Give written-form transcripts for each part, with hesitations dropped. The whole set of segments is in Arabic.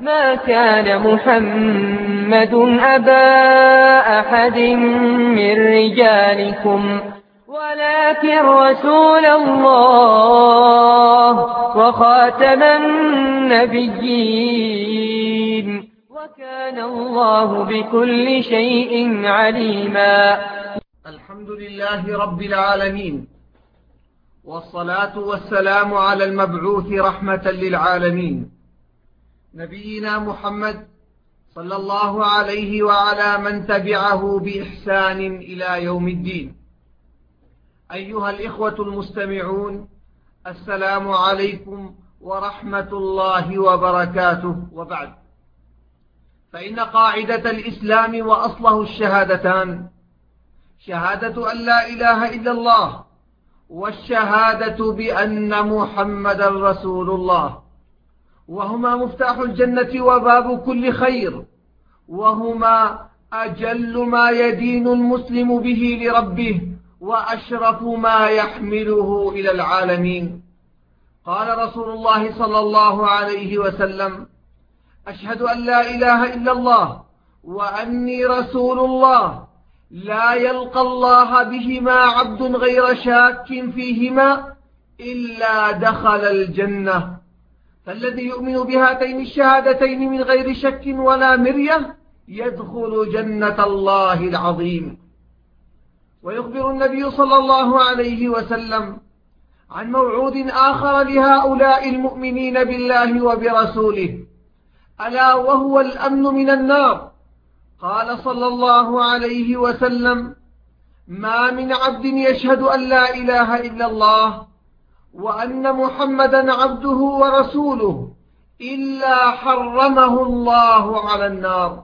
ما كان محمد أبا أحد من رجالكم ولكن رسول الله وخاتم النبيين وكان الله بكل شيء عليما. الحمد لله رب العالمين، والصلاة والسلام على المبعوث رحمة للعالمين نبينا محمد صلى الله عليه وعلى من تبعه بإحسان إلى يوم الدين. أيها الإخوة المستمعون، السلام عليكم ورحمة الله وبركاته. وبعد، فإن قاعدة الإسلام وأصله الشهادتان، شهادة أن لا إله إلا الله والشهادة بأن محمدا رسول الله، وهما مفتاح الجنة وباب كل خير، وهما أجل ما يدين المسلم به لربه وأشرف ما يحمله إلى العالمين. قال رسول الله صلى الله عليه وسلم: أشهد أن لا إله إلا الله وأني رسول الله، لا يلقى الله بهما عبد غير شاك فيهما إلا دخل الجنة. فالذي يؤمن بهاتين الشهادتين من غير شك ولا مرية يدخل جنة الله العظيم. ويخبر النبي صلى الله عليه وسلم عن موعود آخر لهؤلاء المؤمنين بالله وبرسوله، ألا وهو الأمن من النار. قال صلى الله عليه وسلم: ما من عبد يشهد أن لا إله إلا الله وأن محمدا عبده ورسوله إلا حرمه الله على النار.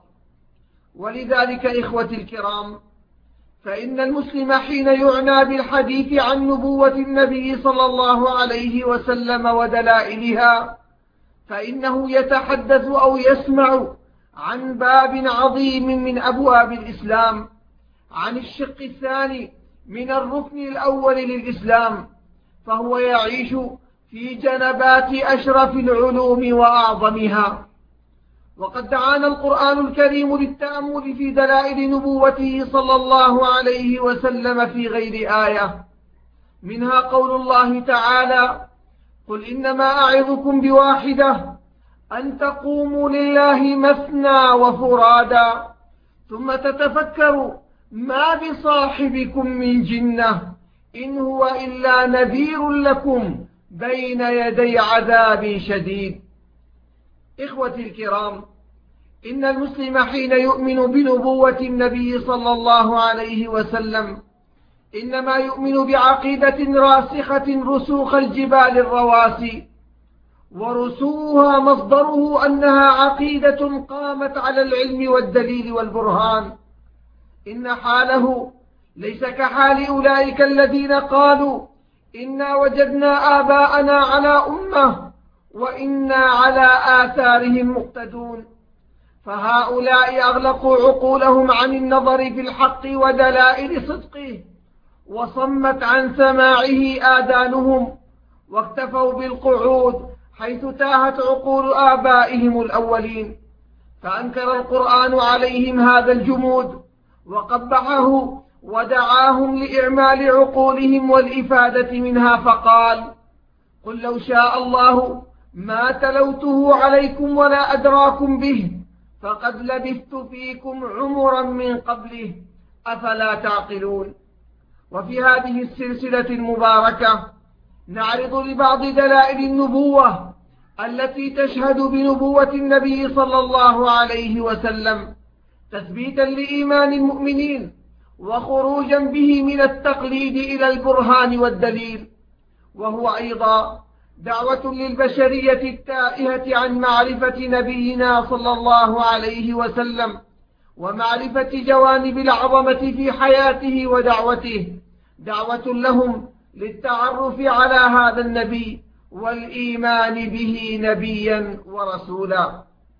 ولذلك إخوتي الكرام، فإن المسلم حين يعنى بالحديث عن نبوة النبي صلى الله عليه وسلم ودلائلها، فإنه يتحدث أو يسمع عن باب عظيم من أبواب الإسلام، عن الشق الثاني من الركن الأول للإسلام، فهو يعيش في جنبات أشرف العلوم وأعظمها. وقد دعانا القرآن الكريم للتأمل في دلائل نبوته صلى الله عليه وسلم في غير آية، منها قول الله تعالى: قل إنما أعظكم بواحدة أن تقوموا لله مثنى وفرادا ثم تتفكروا ما بصاحبكم من جنة إن هو إلا نذير لكم بين يدي عذاب شديد. إخوتي الكرام، إن المسلم حين يؤمن بنبوة النبي صلى الله عليه وسلم إنما يؤمن بعقيدة راسخة رسوخ الجبال الرواسي، ورسوها مصدره أنها عقيدة قامت على العلم والدليل والبرهان. إن حاله ليس كحال أولئك الذين قالوا إنا وجدنا آباءنا على أمة وإنا على آثارهم مقتدون، فهؤلاء أغلقوا عقولهم عن النظر في الحق ودلائل صدقه، وصمت عن سماعه آذانهم، واكتفوا بالقعود حيث تاهت عقول آبائهم الأولين. فأنكر القرآن عليهم هذا الجمود وقبحه ودعاهم لإعمال عقولهم والإفادة منها، فقال: قل لو شاء الله ما تلوته عليكم ولا أدراكم به فقد لبثت فيكم عمرا من قبله أفلا تعقلون. وفي هذه السلسلة المباركة نعرض لبعض دلائل النبوة التي تشهد بنبوة النبي صلى الله عليه وسلم، تثبيتا لإيمان المؤمنين وخروجا به من التقليد إلى البرهان والدليل، وهو أيضا دعوة للبشرية التائهة عن معرفة نبينا صلى الله عليه وسلم ومعرفة جوانب العظمة في حياته ودعوته، دعوة لهم للتعرف على هذا النبي والإيمان به نبيا ورسولا.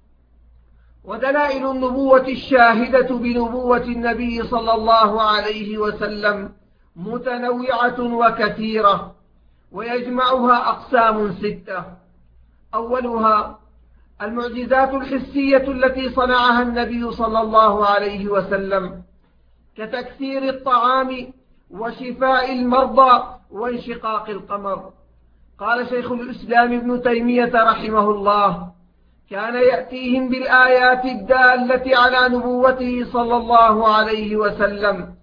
ودلائل النبوة الشاهدة بنبوة النبي صلى الله عليه وسلم متنوعة وكثيرة، ويجمعها أقسام 6. أولها المعجزات الحسية التي صنعها النبي صلى الله عليه وسلم كتكثير الطعام وشفاء المرضى وانشقاق القمر. قال شيخ الإسلام ابن تيمية رحمه الله: كان يأتيهم بالآيات الدالة على نبوته صلى الله عليه وسلم،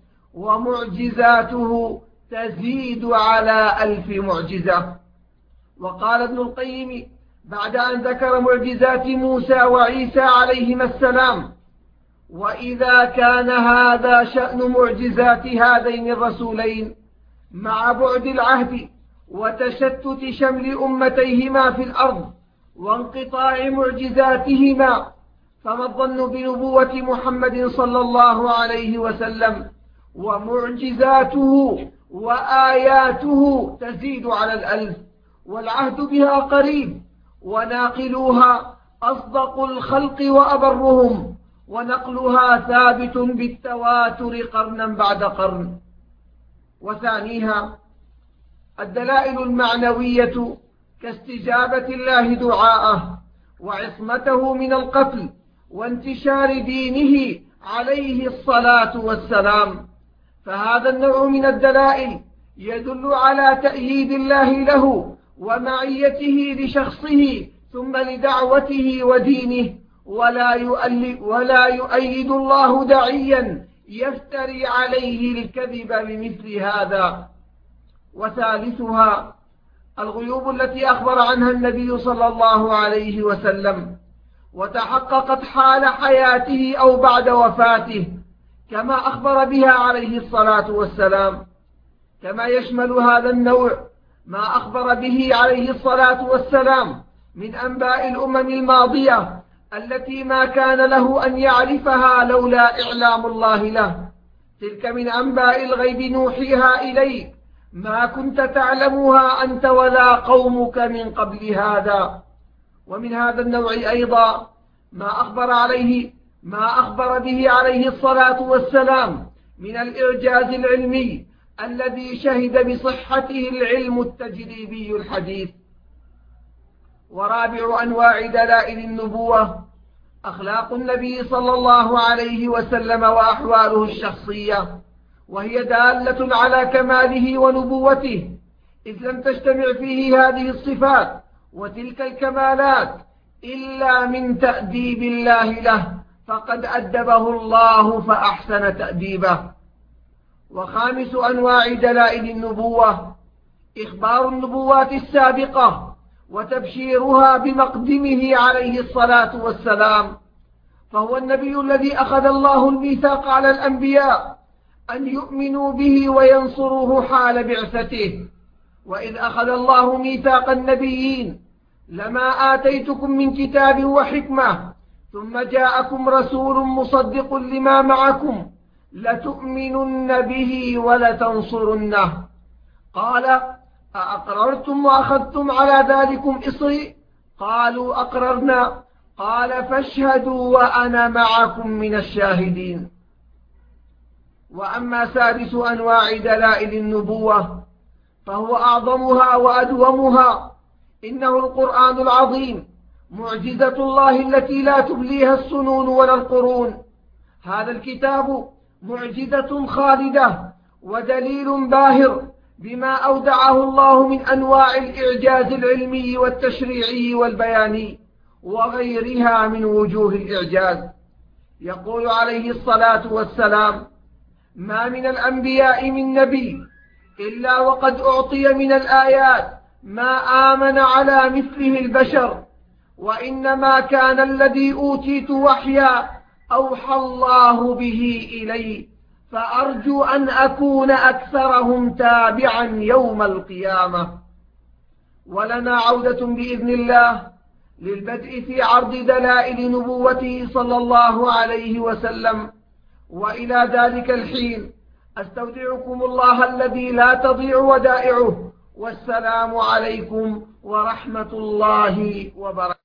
ومعجزاته تزيد على 1000 معجزة. وقال ابن القيم بعد أن ذكر معجزات موسى وعيسى عليهما السلام: وإذا كان هذا شأن معجزات هذين الرسولين مع بعد العهد وتشتت شمل أمتيهما في الأرض وانقطاع معجزاتهما، فما الظن بنبوة محمد صلى الله عليه وسلم ومعجزاته وآياته تزيد على 1000، والعهد بها قريب، وناقلوها أصدق الخلق وأبرهم، ونقلها ثابت بالتواتر قرنا بعد قرن. وثانيها الدلائل المعنوية كاستجابة الله دعاءه وعصمته من القتل وانتشار دينه عليه الصلاة والسلام، فهذا النوع من الدلائل يدل على تأييد الله له ومعيته لشخصه ثم لدعوته ودينه، ولا يؤيد الله داعيا يفتري عليه الكذب بمثل هذا. وثالثها الغيوب التي أخبر عنها النبي صلى الله عليه وسلم وتحققت حال حياته أو بعد وفاته كما أخبر بها عليه الصلاة والسلام، كما يشمل هذا النوع ما أخبر به عليه الصلاة والسلام من أنباء الأمم الماضية التي ما كان له أن يعرفها لولا إعلام الله له. تلك من أنباء الغيب نوحيها إليك ما كنت تعلمها أنت ولا قومك من قبل هذا. ومن هذا النوع أيضا ما أخبر به عليه الصلاة والسلام من الإعجاز العلمي الذي شهد بصحته العلم التجريبي الحديث. ورابع أنواع دلائل النبوة أخلاق النبي صلى الله عليه وسلم وأحواله الشخصية، وهي دالة على كماله ونبوته، إذ لم تجتمع فيه هذه الصفات وتلك الكمالات إلا من تأديب الله له، فقد أدبه الله فأحسن تأديبه. وخامس أنواع دلائل النبوة إخبار النبوات السابقة وتبشيرها بمقدمه عليه الصلاة والسلام، فهو النبي الذي أخذ الله الميثاق على الأنبياء أن يؤمنوا به وينصروه حال بعثته. وإذ أخذ الله ميثاق النبيين لما آتيتكم من كتاب وحكمة ثم جاءكم رسول مصدق لما معكم لتؤمنن به ولتنصرنه. قال: أأقررتم وأخذتم على ذلكم إصري؟ قالوا: أقررنا. قال: فاشهدوا وأنا معكم من الشاهدين. وأما سادس أنواع دلائل النبوة فهو أعظمها وأدومها، إنه القرآن العظيم، معجزة الله التي لا تبليها السنون ولا القرون. هذا الكتاب معجزة خالدة ودليل باهر بما أودعه الله من أنواع الإعجاز العلمي والتشريعي والبياني وغيرها من وجوه الإعجاز. يقول عليه الصلاة والسلام: ما من الأنبياء من نبي إلا وقد أعطي من الآيات ما آمن على مثله البشر، وإنما كان الذي أوتيت وحيا أوحى الله به إلي، فأرجو أن أكون أكثرهم تابعا يوم القيامة. ولنا عودة بإذن الله للبدء في عرض دلائل نبوته صلى الله عليه وسلم، وإلى ذلك الحين أستودعكم الله الذي لا تضيع ودائعه، والسلام عليكم ورحمة الله وبركاته.